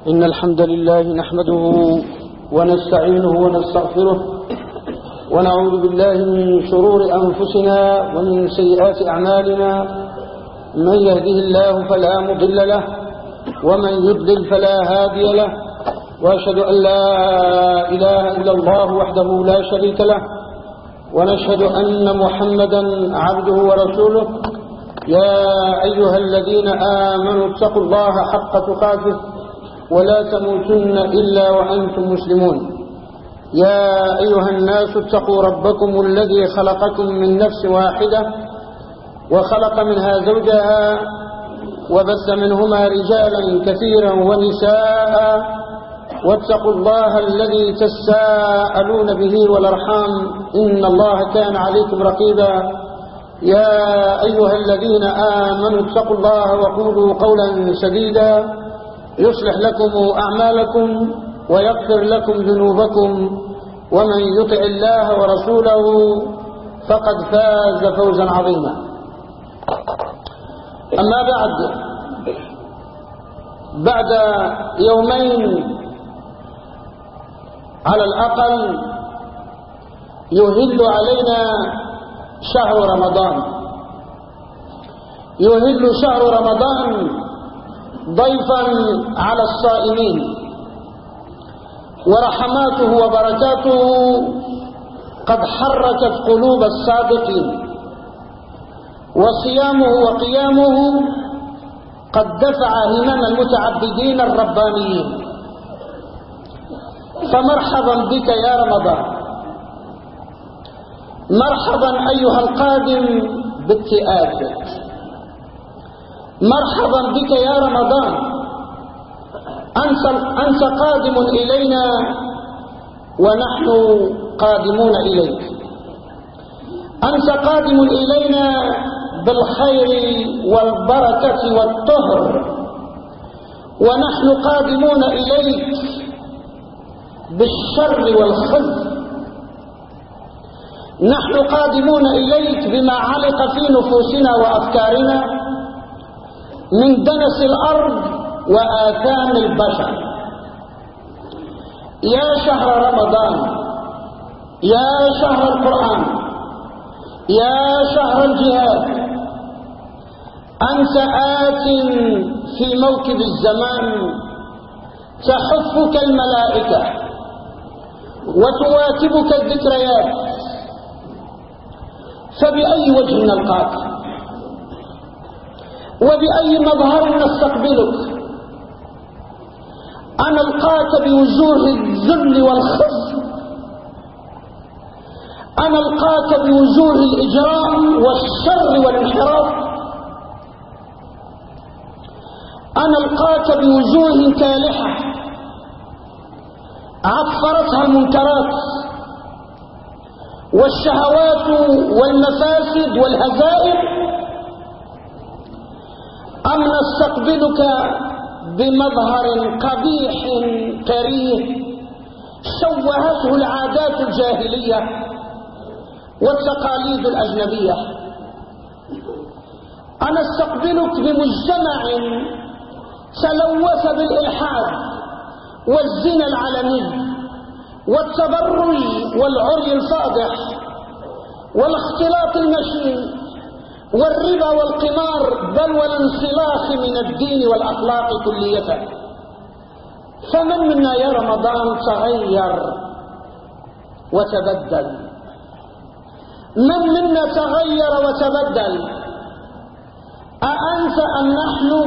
إن الحمد لله نحمده ونستعينه ونستغفره ونعوذ بالله من شرور أنفسنا ومن سيئات أعمالنا. من يهده الله فلا مضل له ومن يضلل فلا هادي له، وأشهد أن لا إله إلا الله وحده لا شريك له، ونشهد أن محمدا عبده ورسوله. يا أيها الذين آمنوا اتقوا الله حق تقاته ولا تموتن إلا وأنتم مسلمون. يا أيها الناس اتقوا ربكم الذي خلقكم من نفس واحدة وخلق منها زوجها وبث منهما رجالا كثيرا ونساء، واتقوا الله الذي تساءلون به والأرحام إن الله كان عليكم رقيبا. يا أيها الذين آمنوا اتقوا الله وقولوا قولا سديدا يصلح لكم أعمالكم ويغفر لكم ذنوبكم، ومن يطع الله ورسوله فقد فاز فوزا عظيما. أما بعد يومين على الأقل يهل علينا شهر رمضان. يهل شهر رمضان ضيفا على الصائمين، ورحماته وبركاته قد حركت قلوب الصادقين، وصيامه وقيامه قد دفع همم المتعبدين الربانيين. فمرحبا بك يا رمضان، مرحبا أيها القادم بالتئات، مرحبا بك يا رمضان. أنت قادم إلينا ونحن قادمون إليك. أنت قادم إلينا بالخير والبركة والطهر، ونحن قادمون إليك بالشر والخزي. نحن قادمون إليك بما علق في نفوسنا وأفكارنا من دنس الأرض وآثام البشر. يا شهر رمضان، يا شهر القرآن، يا شهر الجهاد، أنت آت في موكب الزمان تحفك الملائكة وتواكبك الذكريات، فبأي وجه نلقاك وبأي مظهر نستقبلك؟ أنلقاك بوجوه الذل والخزي؟ أنلقاك بوجوه الإجرام والشر والانحراف؟ أنلقاك بوجوه كالحة عفرتها المنكرات والشهوات والمفاسد والهزائم؟ أم نستقبلك بمظهر قبيح كريه شوهته العادات الجاهلية والتقاليد الأجنبية؟ أم نستقبلك بمجتمع تلوث بالإلحاد والزنا العلني والتبرج والعري الفاضح والاختلاط المشين والربا والقمار، بل والانسلاخ من الدين والأخلاق كلية؟ فمن منا يا رمضان تغير وتبدل؟ من منا تغير وتبدل؟ أأنت أم نحن؟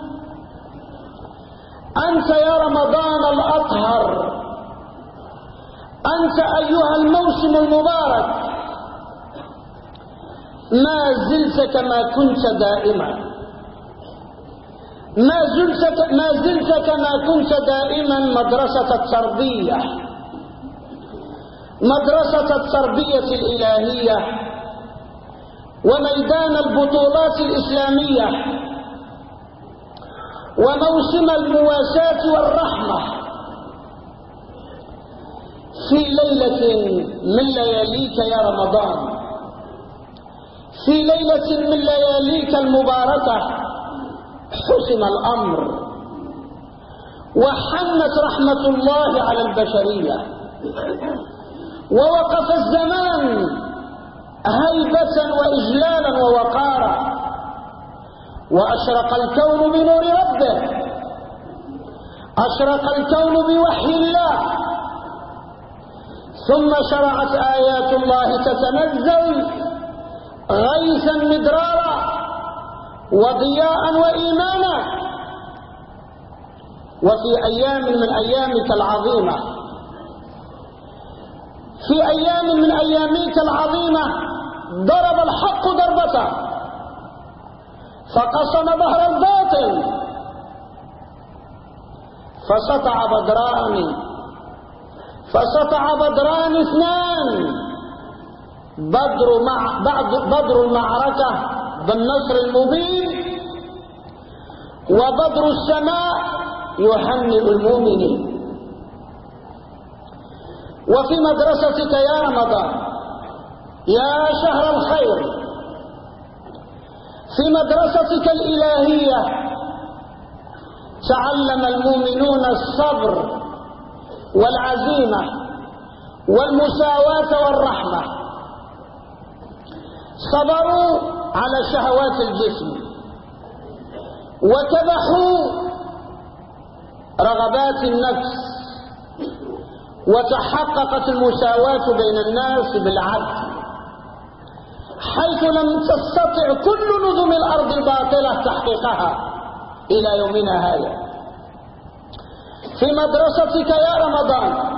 أنت يا رمضان الأطهر، أنت أيها الموسم المبارك، ما زلت كما كنت دائما، ما زلت كما كنت دائما مدرسة التربية، مدرسة التربية الإلهية، وميدان البطولات الإسلامية، وموسم المواساة والرحمة. في ليلة من لياليك يا رمضان، في ليلة من لياليك المباركة، حسم الأمر وحنت رحمة الله على البشرية، ووقف الزمان هيبة وإجلالا ووقارا، وأشرق الكون بنور ربه، أشرق الكون بوحي الله، ثم شرعت آيات الله تتنزل غيثا مدرارا وضياء وإيمانا. وفي أيام من أيامك العظيمة، في أيام من أيامك العظيمة ضرب الحق ضربته فقسم ظهر الباطل، فسطع بدران اثنان، بدر المعركة بالنصر المبين، وبدر السماء يهنئ المؤمنين. وفي مدرستك يا رمضان يا شهر الخير، في مدرستك الإلهية تعلم المؤمنون الصبر والعزيمة والمساواة والرحمة، صبروا على شهوات الجسم وكبحوا رغبات النفس، وتحققت المساواة بين الناس بالعدل، حيث لم تستطع كل نظم الأرض الباطلة تحقيقها إلى يومنا هذا. في مدرستك يا رمضان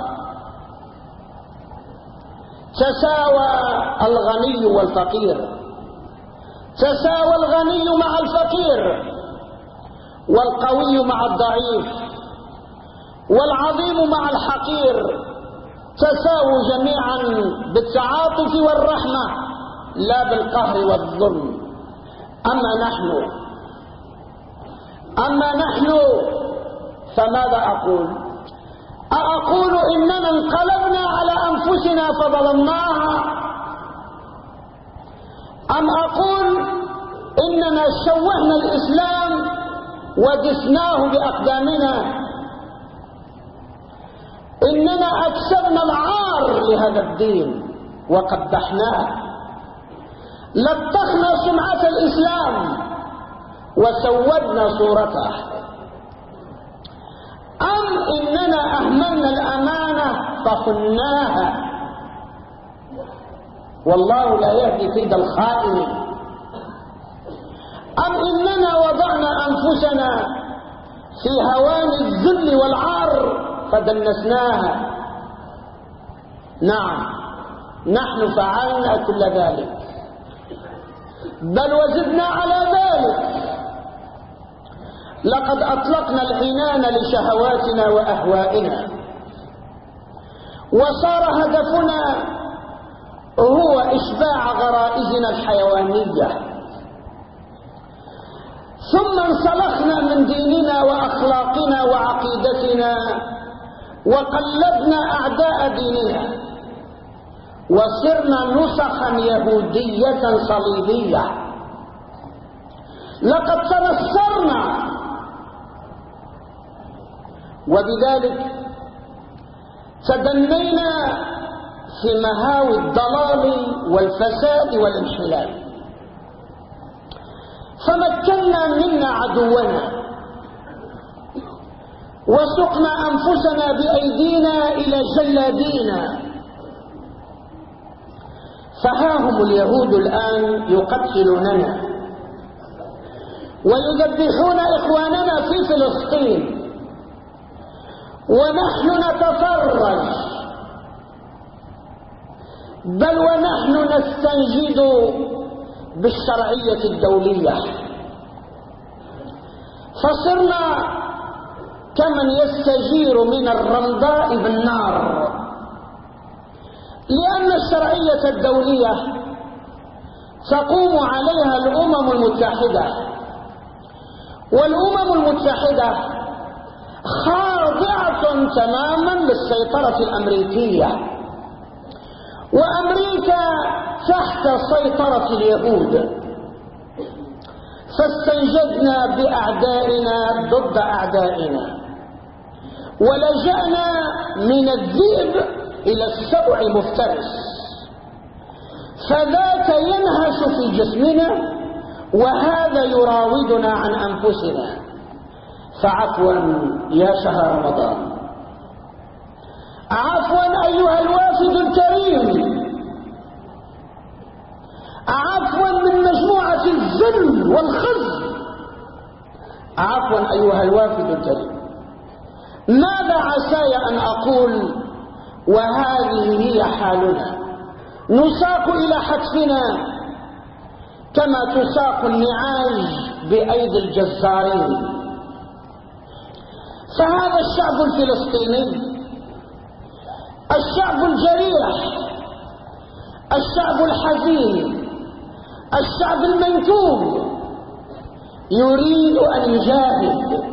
تساوى الغني والفقير، تساوى الغني مع الفقير، والقوي مع الضعيف، والعظيم مع الحقير، تساووا جميعا بالتعاطف والرحمة لا بالقهر والظلم. أما نحن فماذا أقول؟ أقول إننا انقلبنا على أنفسنا فظلمناها، أم أقول إننا شوهنا الإسلام ودسناه بأقدامنا، إننا أكسبنا العار لهذا الدين وقبحناه، لطخنا سمعة الإسلام وسودنا صورته، أم إننا أهملنا الأمانة فخناها؟ والله لا يهدي كيد الخائن. أم إننا وضعنا أنفسنا في هوان الذل والعار فدنسناها؟ نعم، نحن فعلنا كل ذلك، بل وزدنا على ذلك. لقد أطلقنا العنان لشهواتنا وأهوائنا، وصار هدفنا هو إشباع غرائزنا الحيوانية، ثم انسلخنا من ديننا وأخلاقنا وعقيدتنا وقلدنا أعداء ديننا، وصرنا نسخا يهودية صليبية. لقد تنصرنا، وبذلك تدنينا في مهاوي الضلال والفساد والانحلال، فمكنا منا عدونا وسقنا أنفسنا بأيدينا إلى جلادينا. فها هم اليهود الآن يقتلوننا ويذبحون إخواننا في فلسطين، ونحن نتفرج، بل ونحن نستنجد بالشرعية الدولية، فصرنا كمن يستجير من الرمضاء بالنار، لأن الشرعية الدولية تقوم عليها الأمم المتحدة، والأمم المتحدة خاضعة تماما للسيطرة الأمريكية، وأمريكا تحت سيطرة اليهود، فاستنجدنا بأعدائنا ضد أعدائنا، ولجأنا من الذئب إلى السبع المفترس، فذاك ينهش في جسمنا وهذا يراودنا عن أنفسنا. فعفوا يا شهر رمضان، عفوا أيها الوافد الكريم، عفوا من مجموعة الذل والخزي، عفوا أيها الوافد الكريم. ماذا عساي أن أقول وهذه هي حالنا؟ نساق إلى حتفنا كما تساق النعاج بأيدي الجزارين. فهذا الشعب الفلسطيني، الشعب الجريح، الشعب الحزين، الشعب المنكوب، يريد أن يجاهد،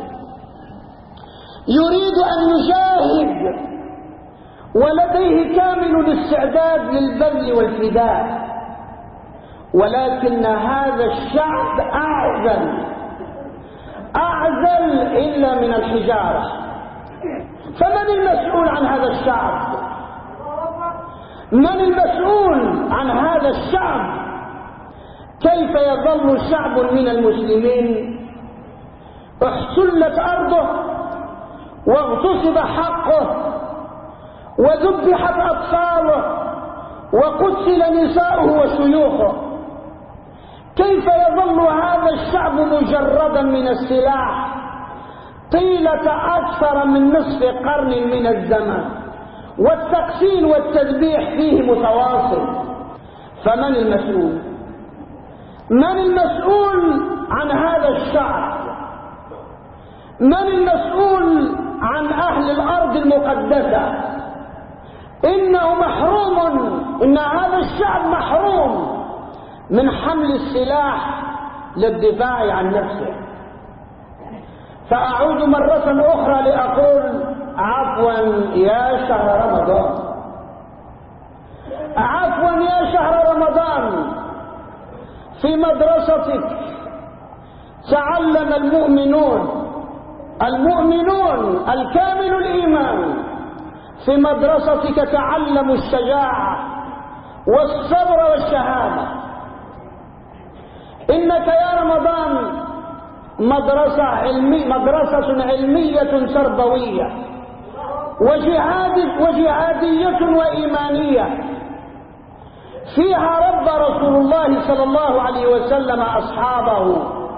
يريد أن يجاهد، ولديه كامل الاستعداد للبذل والفداء، ولكن هذا الشعب أعزل إلا من الحجارة. فمن المسؤول عن هذا الشعب؟ من المسؤول عن هذا الشعب؟ كيف يظل شعب من المسلمين احتلت أرضه واغتصب حقه وذبحت أطفاله وقتل نساؤه وشيوخه؟ كيف يظل هذا الشعب مجردا من السلاح طيلة أكثر من نصف قرن من الزمن، والتقتيل والتذبيح فيه متواصل؟ فمن المسؤول؟ من المسؤول عن هذا الشعب؟ من المسؤول عن أهل الأرض المقدسة؟ إنه محروم، إن هذا الشعب محروم من حمل السلاح للدفاع عن نفسه. فأعود مرة أخرى لأقول عفوا يا شهر رمضان، عفوا يا شهر رمضان. في مدرستك تعلم المؤمنون الكامل الإيمان، في مدرستك تعلموا الشجاعة والصبر والشهادة. إنك يا رمضان مدرسة علمية تربوية وجهادية وإيمانية، فيها رب رسول الله صلى الله عليه وسلم أصحابه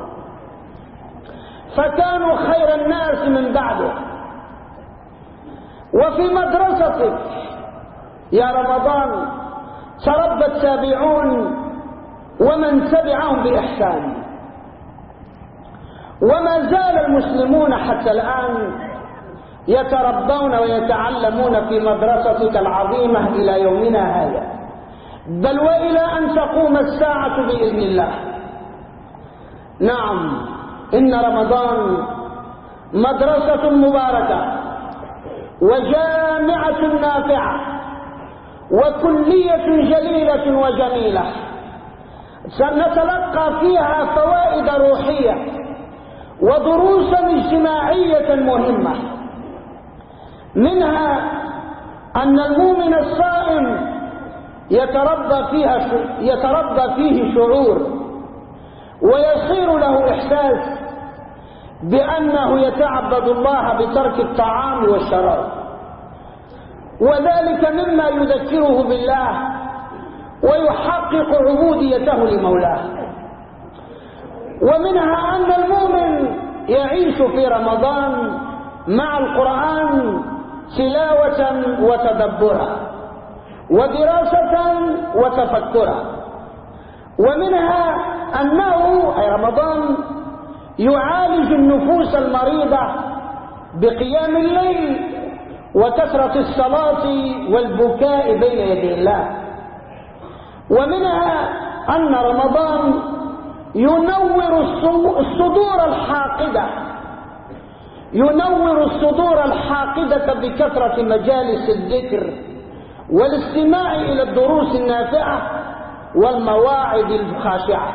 فكانوا خير الناس من بعده. وفي مدرستك يا رمضان تربى التابعون ومن تبعهم بإحسان، وما زال المسلمون حتى الآن يتربون ويتعلمون في مدرستك العظيمة إلى يومنا هذا، بل وإلى أن تقوم الساعة بإذن الله. نعم، إن رمضان مدرسة مباركة وجامعة نافعة وكلية جليلة وجميلة، سنتلقى فيها فوائد روحية ودروسا اجتماعية مهمة. منها أن المؤمن الصائم يتربى فيه شعور ويصير له إحساس بأنه يتعبد الله بترك الطعام والشراب، وذلك مما يذكره بالله ويحقق عبوديته لمولاه. ومنها أن المؤمن يعيش في رمضان مع القرآن تلاوة وتدبرا ودراسة وتفكرا. ومنها أنه أي رمضان يعالج النفوس المريضة بقيام الليل وكثرة الصلاة والبكاء بين يدي الله. ومنها أن رمضان ينور الصدور الحاقدة بكثرة مجالس الذكر والاستماع إلى الدروس النافعة والمواعظ الخاشعة.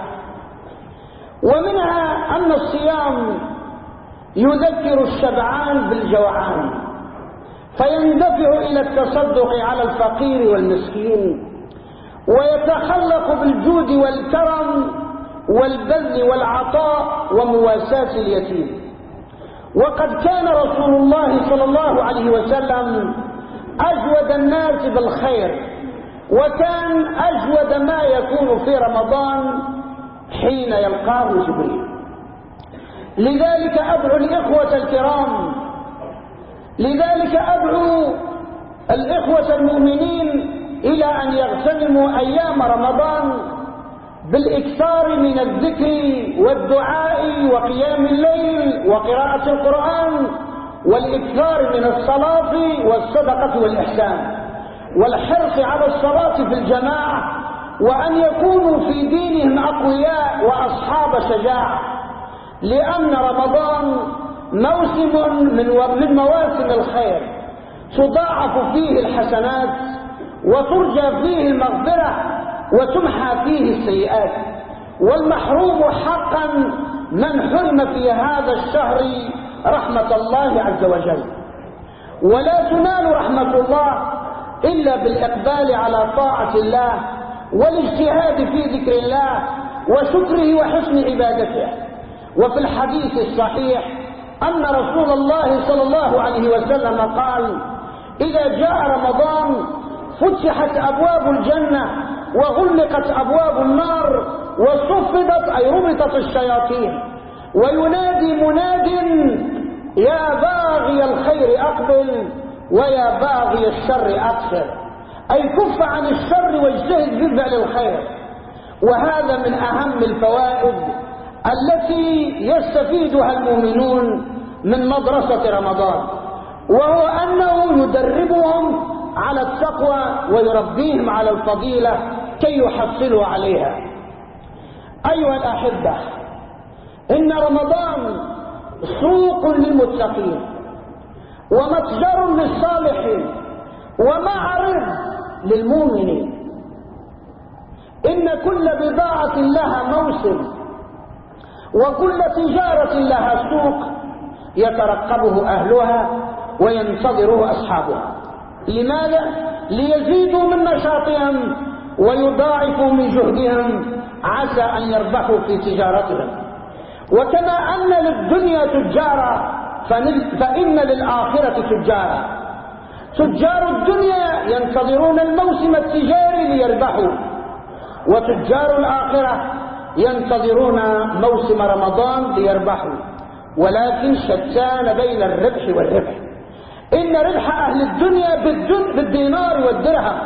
ومنها أن الصيام يذكر الشبعان بالجوعان فيندفع إلى التصدق على الفقير والمسكين، ويتخلق بالجود والكرم والبذل والعطاء ومواساة اليتيم. وقد كان رسول الله صلى الله عليه وسلم أجود الناس بالخير، وكان أجود ما يكون في رمضان حين يلقاه جبريل. لذلك أدعو الإخوة الكرام، لذلك أدعو الإخوة المؤمنين إلى أن يغتنموا أيام رمضان بالإكثار من الذكر والدعاء وقيام الليل وقراءة القرآن، والإكثار من الصلاة والصدقة والإحسان، والحرص على الصلاة في الجماعة، وأن يكونوا في دينهم أقوياء وأصحاب شجاعة، لأن رمضان موسم من مواسم الخير تضاعف فيه الحسنات وترجى فيه المغفرة وتمحى فيه السيئات. والمحروم حقا من حرم في هذا الشهر رحمة الله عز وجل. ولا تنال رحمة الله إلا بالإقبال على طاعة الله والاجتهاد في ذكر الله وشكره وحسن عبادته. وفي الحديث الصحيح أن رسول الله صلى الله عليه وسلم قال: إذا جاء رمضان فتحت أبواب الجنة وغلقت أبواب النار وصفدت أي ربطت الشياطين، وينادي مناد: يا باغي الخير أقبل ويا باغي الشر أقصر، أي كف عن الشر واجتهد في فعل الخير. وهذا من أهم الفوائد التي يستفيدها المؤمنون من مدرسة رمضان، وهو أنه يدربهم على التقوى ويربيهم على الفضيلة كي يحصلوا عليها. أيها الأحبة، إن رمضان سوق للمتقين ومتجر للصالحين ومعرض للمؤمنين. إن كل بضاعة لها موسم، وكل تجارة لها سوق يترقبه أهلها وينتظره أصحابها. لماذا؟ ليزيدوا من نشاطهم ويضاعفوا من جهدهم عسى أن يربحوا في تجارتهم. وكما أن للدنيا تجارة فإن للآخرة تجارة. تجار الدنيا ينتظرون الموسم التجاري ليربحوا، وتجار الآخرة ينتظرون موسم رمضان ليربحوا، ولكن شتان بين الربح والربح. إن ربح أهل الدنيا بالدينار والدرهم،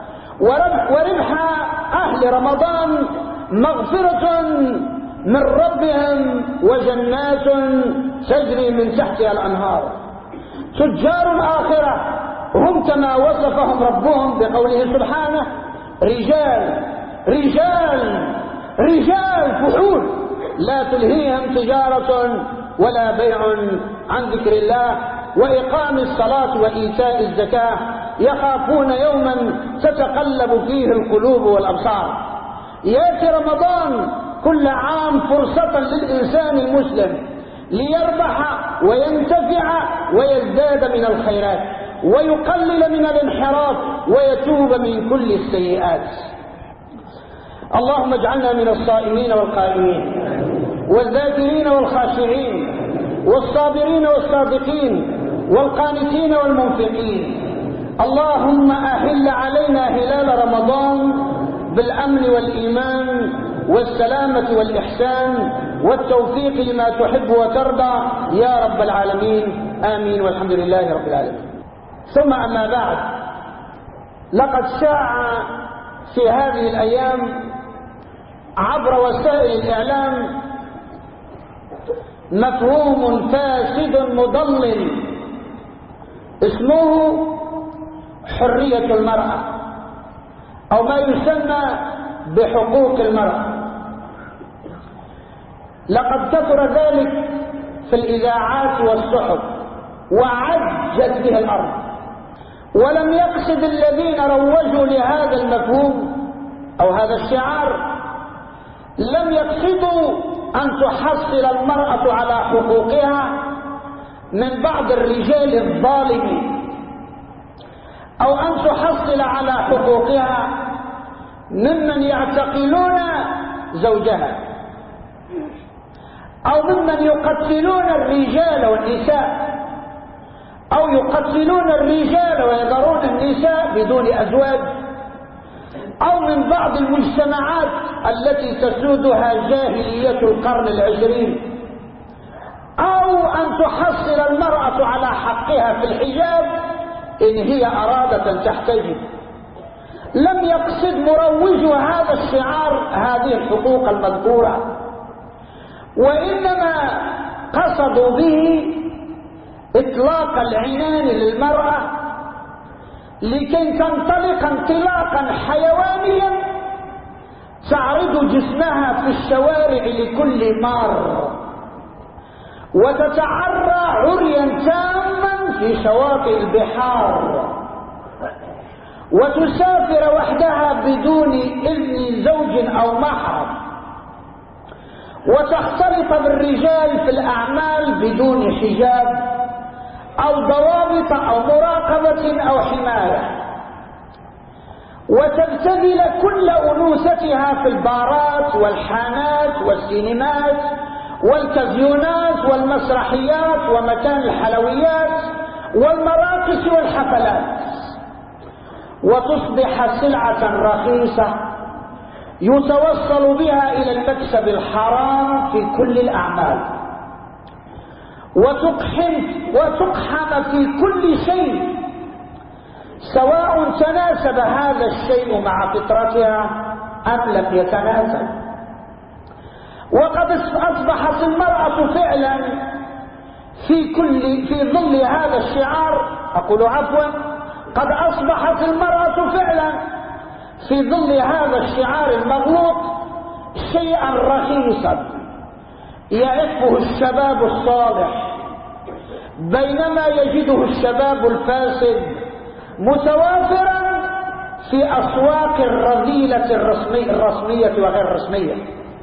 وربح أهل رمضان مغفرة من ربهم وجنات تجري من تحتها الأنهار. تجار الآخرة هم كما وصفهم ربهم بقوله سبحانه: رجال رجال رجال فحول لا تلهيهم تجارة ولا بيع عن ذكر الله وإقام الصلاة وإيتاء الزكاة يخافون يوما تتقلب فيه القلوب والأبصار. يأتي رمضان كل عام فرصة للإنسان المسلم ليربح وينتفع ويزداد من الخيرات ويقلل من الانحراف ويتوب من كل السيئات. اللهم اجعلنا من الصائمين والقائمين والذاكرين والخاشعين والصابرين والصادقين والقانتين والمنفقين. اللهم أهل علينا هلال رمضان بالأمن والإيمان والسلامة والإحسان والتوفيق لما تحب وترضى يا رب العالمين، آمين، والحمد لله رب العالمين. ثم أما بعد، لقد شاع في هذه الأيام عبر وسائل الإعلام مفهوم فاسد مضلل اسمه حرية المرأة، أو ما يسمى بحقوق المرأة. لقد كثر ذلك في الإذاعات والصحف وعجت به الأرض، ولم يقصد الذين روجوا لهذا المفهوم أو هذا الشعار، لم يقصدوا أن تحصل المرأة على حقوقها من بعض الرجال الظالمين أو أن تحصل على حقوقها ممن يعتقلون زوجها، أو ممن يقتلون الرجال والنساء، أو يقتلون الرجال ويذرون النساء بدون أزواج، أو من بعض المجتمعات التي تسودها جاهلية القرن العشرين، أو أن تحصل المرأة على حقها في الحجاب إن هي أرادت أن تحتجب. لم يقصد مروج هذا الشعار هذه الحقوق المذكورة، وإنما قصدوا به إطلاق العنان للمرأة لكي تنطلق انطلاقا حيوانيا تعرض جسمها في الشوارع لكل مار، وتتعرى عريا تاما في شواطئ البحار، وتسافر وحدها بدون إذن زوج أو محرم، وتختلط بالرجال في الأعمال بدون حجاب أو ضوابط أو مراقبة أو حماية، وتبتذل كل أنوثتها في البارات والحانات والسينمات والكازيونات والمسرحيات ومكان الحلويات والمراقص والحفلات، وتصبح سلعة رخيصة يتوصل بها إلى المكسب الحرام في كل الأعمال، وتقحم في كل شيء سواء تناسب هذا الشيء مع فطرتها أم لم يتناسب. وقد أصبحت المرأة فعلا في ظل هذا الشعار، أقول عفوا، قد أصبحت المرأة فعلا في ظل هذا الشعار المغلوط شيئا رخيصا يعرفه الشباب الصالح، بينما يجده الشباب الفاسد متوافرا في أسواق الرذيلة الرسمية وغير الرسمية،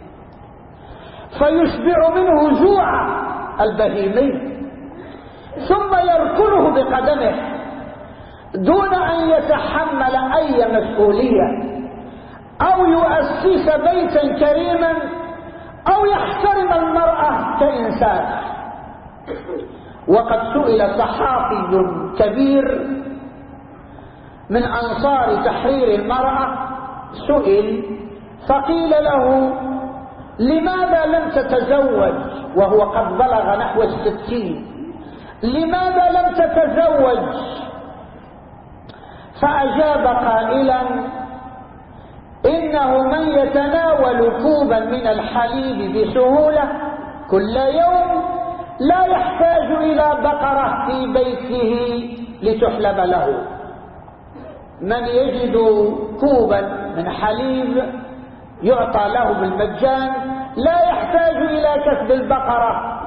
فيشبع منه جوع البهيمي ثم يركنه بقدمه دون أن يتحمل أي مسؤولية أو يؤسس بيتا كريما أو يحترم المرأة كإنسان. وقد سئل صحافي كبير من أنصار تحرير المرأة، سئل فقيل له لماذا لم تتزوج وهو قد بلغ نحو 60؟ لماذا لم تتزوج؟ فأجاب قائلا إنه من يتناول كوبا من الحليب بسهولة كل يوم لا يحتاج إلى بقرة في بيته لتحلب له. من يجد كوبا من حليب يعطى له بالمجان لا يحتاج إلى كسب البقرة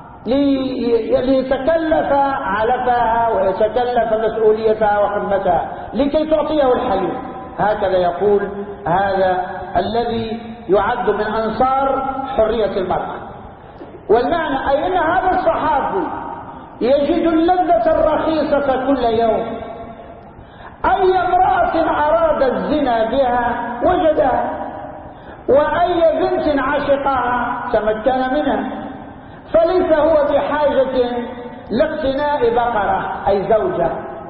ليتكلف علفها ويتكلف مسؤوليتها وخدمتها لكي تعطيه الحليب. هكذا يقول هذا الذي يعد من أنصار حرية المرأة. والمعنى أي أن هذا الصحابي يجد اللذة الرخيصة كل يوم، أي امرأة أراد الزنا بها وجدها، وأي بنت عشقها تمكن منها، فليس هو بحاجة لاقتناء بقرة أي زوجة.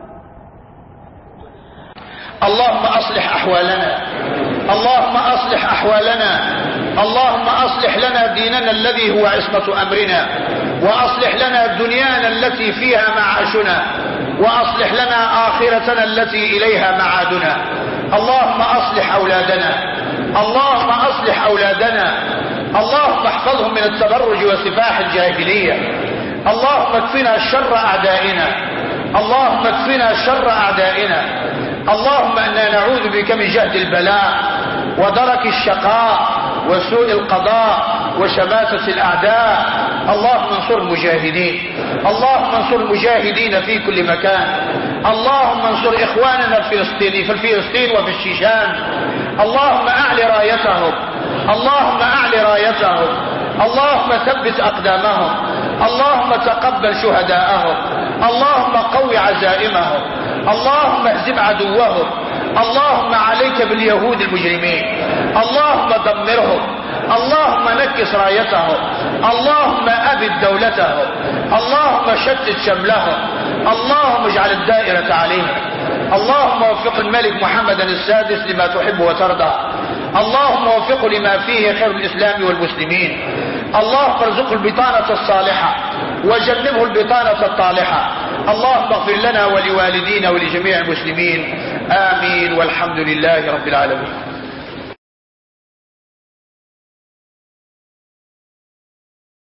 اللهم أصلح أحوالنا، اللهم أصلح أحوالنا، اللهم أصلح لنا ديننا الذي هو عصمة أمرنا، وأصلح لنا دنيانا التي فيها معاشنا، وأصلح لنا آخرتنا التي إليها معادنا. اللهم أصلح أولادنا، اللهم أصلح أولادنا، اللهم احفظهم من التبرج وسفاح الجاهلية. اللهم اكفنا شر أعدائنا، اللهم اكفنا شر أعدائنا. اللهم إنا نعوذ بك من جهد البلاء ودرك الشقاء وسوء القضاء وشماتة الأعداء. اللهم انصر المجاهدين، اللهم انصر المجاهدين في كل مكان. اللهم انصر إخواننا في فلسطين وفي الشيشان. اللهم أعل رايتهم، اللهم أعل رايتهم، اللهم ثبت أقدامهم، اللهم تقبل شهداءهم، اللهم قو عزائمهم، اللهم اهزم عدوهم، اللهم عليك باليهود المجرمين، اللهم دمرهم، اللهم نكس رايتهم، اللهم أبد دولتهم، اللهم شتت شملهم، اللهم اجعل الدائرة عليهم، اللهم وفق الملك محمد السادس لما تحب وترضى، اللهم وفقه لما فيه خير الإسلام والمسلمين، اللهم ارزقه البطانة الصالحة وجنبه البطانة الطالحة، اللهم اغفر لنا ولوالدينا ولجميع المسلمين، آمين، والحمد لله رب العالمين.